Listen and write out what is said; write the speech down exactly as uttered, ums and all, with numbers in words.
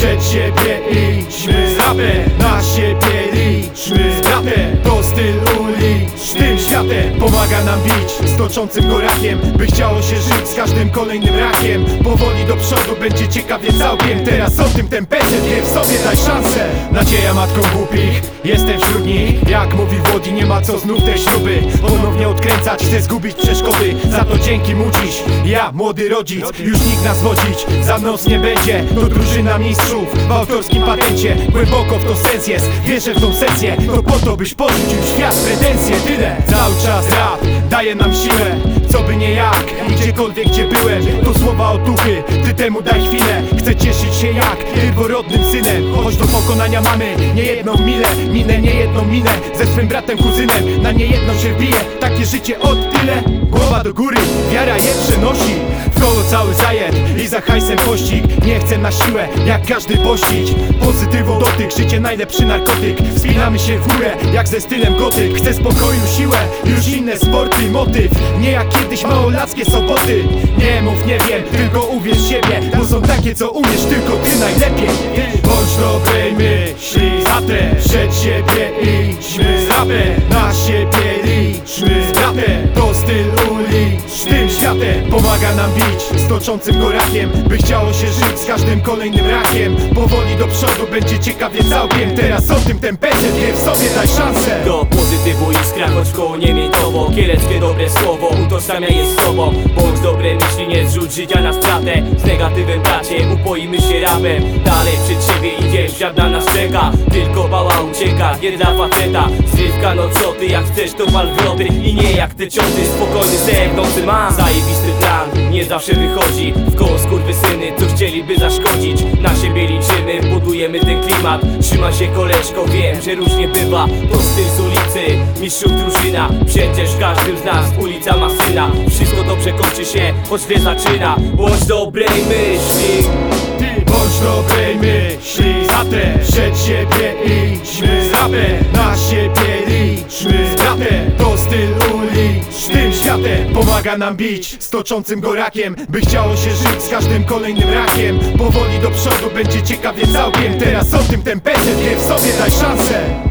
przed siebie idźmy z rapem, na siebie liczmy z rapem. To styl ulicz, tym światem pomaga nam bić z toczącym go rakiem, by chciało się żyć z każdym kolejnym rakiem. Powoli do przodu będzie ciekawie całkiem. Teraz o tym ten pecet wie w sobie, daj szansę. Nadzieja matką głupich, jestem wśród nich. Jak mówi Włodzi, nie ma co znów tej śruby ponownie odkręcać, chcę zgubić przeszkody. Za to dzięki mu dziś, ja młody rodzic, już nikt nas wodzić za nos nie będzie. To drużyna mistrzów w autorskim patencie, głęboko w to sens jest, wierzę w tą sesję. To po to byś porzucił świat, pretensje, tyle. Cały czas rap daje nam siłę, co by nie jak i gdziekolwiek gdzie byłem. To słowa otuchy, ty temu daj chwilę. Chcę cieszyć się jak pierworodnym synem, choć do pokonania mamy niejedną milę. Minę niejedną minę ze swym bratem, kuzynem, na niejedną się wbije. Takie życie od tyle, głowa do góry, wiara je przenosi. W koło cały zajęt i za hajsem pościg. Nie chcę na siłę, jak każdy pościć. Pozytywą dotyk, życie najlepszy narkotyk. Wspinamy się w górę, jak ze stylem gotyk. Chcę spokoju, siłę, już inne sporty i motyw. Nie jak kiedyś małolackie soboty. Nie mów nie wiem, tylko uwierz w siebie, bo są takie co umiesz tylko ty najlepiej. Bądź dobrej myśli, zatem przed siebie idźmy z rapem, na siebie liczmy z rapem. To styl ulicz, tym światem pomaga nam bić z toczącym go rakiem, by chciało się żyć z każdym kolejnym rakiem. Powoli do przodu będzie ciekawie całkiem. Teraz o tym ten pecet wie w sobie, daj szansę. Do pozytywu iskra, choć koło nie miętowo. Kieleckie dobre słowo, utożsamia je z sobą. Bądź dobre myśli, nie zrzuć życia na stratę. Z negatywem bracie, upoimy się rapem. Dalej przed siebie idziesz, świat na nas czeka. Tylko bała ucieka, nie dla faceta. Zrywka, no co ty, jak chcesz to wal w lody. I nie jak te cioty, spokojny sek, nocy mam zajebisty plan, nie zawsze wychodzi. W koło skurwysyny, co chcieliby zaszkodzić. Na siebie liczymy, budujemy ten klimat. Trzyma się koleżko, wiem, że różnie bywa. To styl z ulicy, mistrzów drużyna. Przecież w każdym z nas ulica ma syna. Wszystko dobrze kończy się, choć źle zaczyna. Bądź dobrej myśli, ty bądź dobrej myśli, zatem przed siebie idźmy z rapem, na siebie liczmy z rapem. To styl ulicz, tym światem pomaga nam bić z toczącym go rakiem, by chciało się żyć z każdym kolejnym rakiem. Powoli do przodu będzie ciekawie całkiem. Teraz o tym ten pecet wie w sobie, daj szansę.